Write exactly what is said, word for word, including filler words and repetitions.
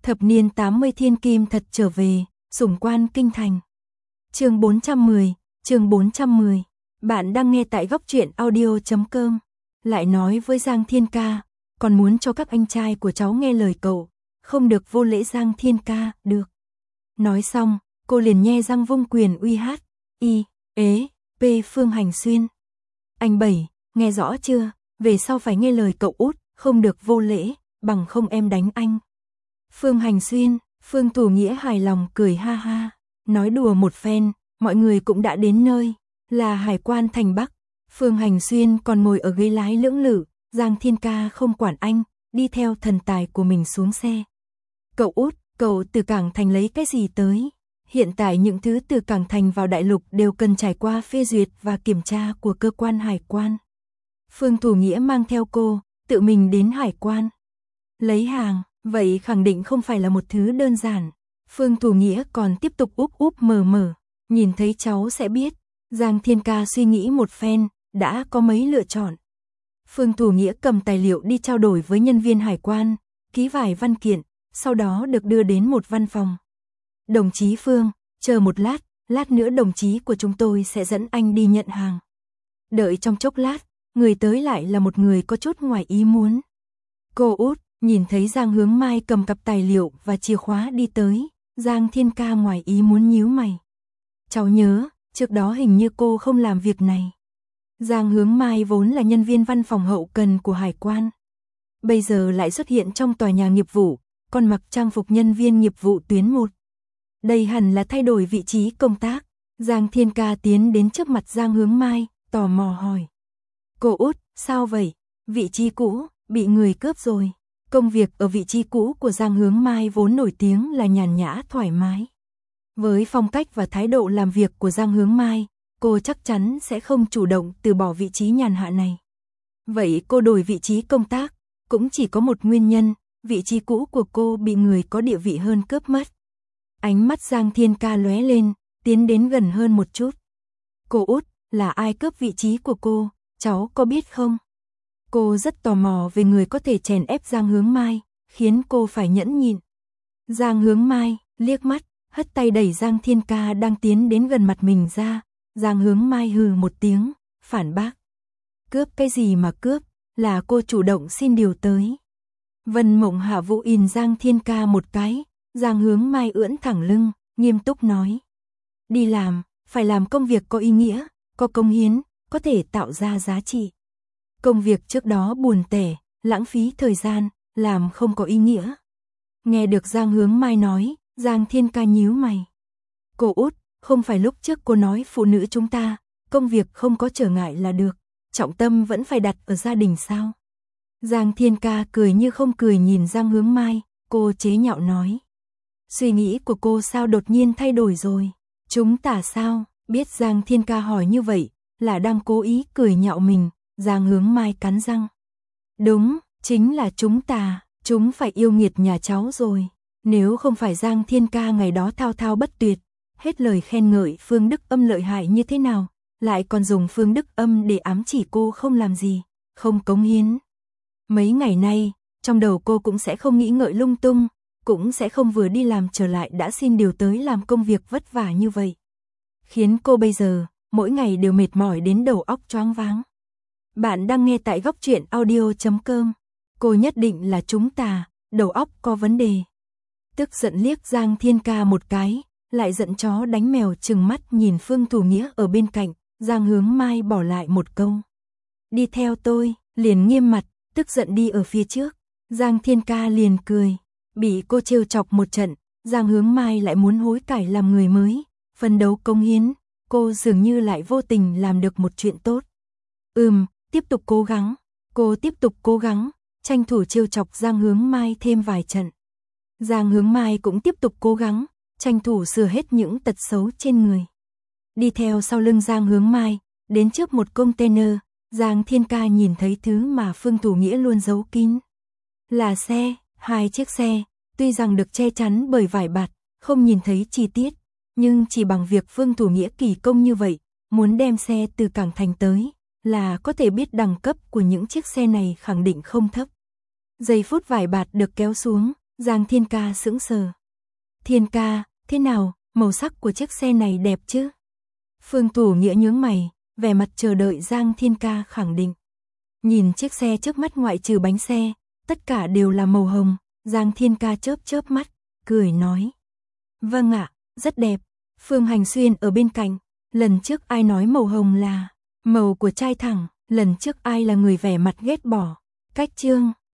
Thập niên tám mươi thiên kim thật trở về, sủng quan kinh thành. Chương bốn trăm mười, chương bốn trăm mười. Bạn đang nghe tại góc truyện audio chấm com. Lại nói với Giang Thiên Ca, còn muốn cho các anh trai của cháu nghe lời cậu, không được vô lễ Giang Thiên Ca, được. Nói xong, cô liền nhe răng vung quyền uy hát, y, ế, p Phương Hành Xuyên. Anh Bảy, nghe rõ chưa, về sau phải nghe lời cậu út, không được vô lễ, bằng không em đánh anh. Phương Hành Xuyên, Phương Thủ Nghĩa hài lòng cười ha ha, nói đùa một phen, mọi người cũng đã đến nơi, là hải quan thành Bắc. Phương Hành Xuyên còn ngồi ở ghế lái lưỡng lự, Giang Thiên Ca không quản anh, đi theo thần tài của mình xuống xe. Cậu út, cậu từ Cảng Thành lấy cái gì tới? Hiện tại những thứ từ Cảng Thành vào đại lục đều cần trải qua phê duyệt và kiểm tra của cơ quan hải quan. Phương Thủ Nghĩa mang theo cô, tự mình đến hải quan. Lấy hàng, vậy khẳng định không phải là một thứ đơn giản. Phương Thủ Nghĩa còn tiếp tục úp úp mở mở, nhìn thấy cháu sẽ biết. Giang Thiên Ca suy nghĩ một phen, đã có mấy lựa chọn. Phương Thủ Nghĩa cầm tài liệu đi trao đổi với nhân viên hải quan, ký vài văn kiện, sau đó được đưa đến một văn phòng. Đồng chí Phương, chờ một lát, lát nữa đồng chí của chúng tôi sẽ dẫn anh đi nhận hàng. Đợi trong chốc lát, người tới lại là một người có chút ngoài ý muốn. Cô út, nhìn thấy Giang Hướng Mai cầm cặp tài liệu và chìa khóa đi tới, Giang Thiên Ca ngoài ý muốn nhíu mày. Cháu nhớ, trước đó hình như cô không làm việc này. Giang Hướng Mai vốn là nhân viên văn phòng hậu cần của hải quan. Bây giờ lại xuất hiện trong tòa nhà nghiệp vụ, còn mặc trang phục nhân viên nghiệp vụ tuyến một. Đây hẳn là thay đổi vị trí công tác. Giang Thiên Ca tiến đến trước mặt Giang Hướng Mai, tò mò hỏi. Cô út, sao vậy? Vị trí cũ, bị người cướp rồi. Công việc ở vị trí cũ của Giang Hướng Mai vốn nổi tiếng là nhàn nhã thoải mái. Với phong cách và thái độ làm việc của Giang Hướng Mai, cô chắc chắn sẽ không chủ động từ bỏ vị trí nhàn hạ này. Vậy cô đổi vị trí công tác, cũng chỉ có một nguyên nhân, vị trí cũ của cô bị người có địa vị hơn cướp mất. Ánh mắt Giang Thiên Ca lóe lên, tiến đến gần hơn một chút. Cô út, là ai cướp vị trí của cô, cháu có biết không? Cô rất tò mò về người có thể chèn ép Giang Hướng Mai, khiến cô phải nhẫn nhịn. Giang Hướng Mai, liếc mắt, hất tay đẩy Giang Thiên Ca đang tiến đến gần mặt mình ra. Giang Hướng Mai hừ một tiếng, phản bác. Cướp cái gì mà cướp, là cô chủ động xin điều tới. Vân Mộng Hạ Vũ in Giang Thiên Ca một cái, Giang Hướng Mai ưỡn thẳng lưng, nghiêm túc nói. Đi làm, phải làm công việc có ý nghĩa, có công hiến, có thể tạo ra giá trị. Công việc trước đó buồn tẻ, lãng phí thời gian, làm không có ý nghĩa. Nghe được Giang Hướng Mai nói, Giang Thiên Ca nhíu mày. Cô út, không phải lúc trước cô nói phụ nữ chúng ta, công việc không có trở ngại là được, trọng tâm vẫn phải đặt ở gia đình sao? Giang Thiên Ca cười như không cười nhìn Giang Hướng Mai, cô chế nhạo nói. Suy nghĩ của cô sao đột nhiên thay đổi rồi? Chúng ta sao? Biết Giang Thiên Ca hỏi như vậy, là đang cố ý cười nhạo mình, Giang Hướng Mai cắn răng. Đúng, chính là chúng ta, chúng phải yêu nghiệt nhà cháu rồi. Nếu không phải Giang Thiên Ca ngày đó thao thao bất tuyệt, hết lời khen ngợi Phương Đức Âm lợi hại như thế nào, lại còn dùng Phương Đức Âm để ám chỉ cô không làm gì, không cống hiến. Mấy ngày nay, trong đầu cô cũng sẽ không nghĩ ngợi lung tung, cũng sẽ không vừa đi làm trở lại đã xin điều tới làm công việc vất vả như vậy. Khiến cô bây giờ, mỗi ngày đều mệt mỏi đến đầu óc choáng váng. Bạn đang nghe tại góc truyện audio chấm com. Cô nhất định là chúng ta, đầu óc có vấn đề. Tức giận liếc Giang Thiên Ca một cái, lại giận chó đánh mèo trừng mắt nhìn Phương Thủ Nghĩa ở bên cạnh, Giang Hướng Mai bỏ lại một câu. Đi theo tôi, liền nghiêm mặt, tức giận đi ở phía trước. Giang Thiên Ca liền cười, bị cô trêu chọc một trận, Giang Hướng Mai lại muốn hối cải làm người mới, phân đấu công hiến, cô dường như lại vô tình làm được một chuyện tốt. Ừm, tiếp tục cố gắng, cô tiếp tục cố gắng, tranh thủ trêu chọc Giang Hướng Mai thêm vài trận. Giang Hướng Mai cũng tiếp tục cố gắng, tranh thủ sửa hết những tật xấu trên người. Đi theo sau lưng Giang Hướng Mai, đến trước một container, Giang Thiên Ca nhìn thấy thứ mà Phương Thủ Nghĩa luôn giấu kín. Là xe, hai chiếc xe, tuy rằng được che chắn bởi vải bạt, không nhìn thấy chi tiết, nhưng chỉ bằng việc Phương Thủ Nghĩa kỳ công như vậy, muốn đem xe từ Cảng Thành tới, là có thể biết đẳng cấp của những chiếc xe này khẳng định không thấp. Giây phút vải bạt được kéo xuống, Giang Thiên Ca sững sờ. Thiên ca, thế nào, màu sắc của chiếc xe này đẹp chứ? Phương Tủ Nghĩa nhướng mày, vẻ mặt chờ đợi Giang Thiên Ca khẳng định. Nhìn chiếc xe trước mắt ngoại trừ bánh xe, tất cả đều là màu hồng, Giang Thiên Ca chớp chớp mắt, cười nói. Vâng ạ, rất đẹp. Phương Hành Xuyên ở bên cạnh, lần trước ai nói màu hồng là màu của trai thẳng, lần trước ai là người vẻ mặt ghét bỏ. Cách chương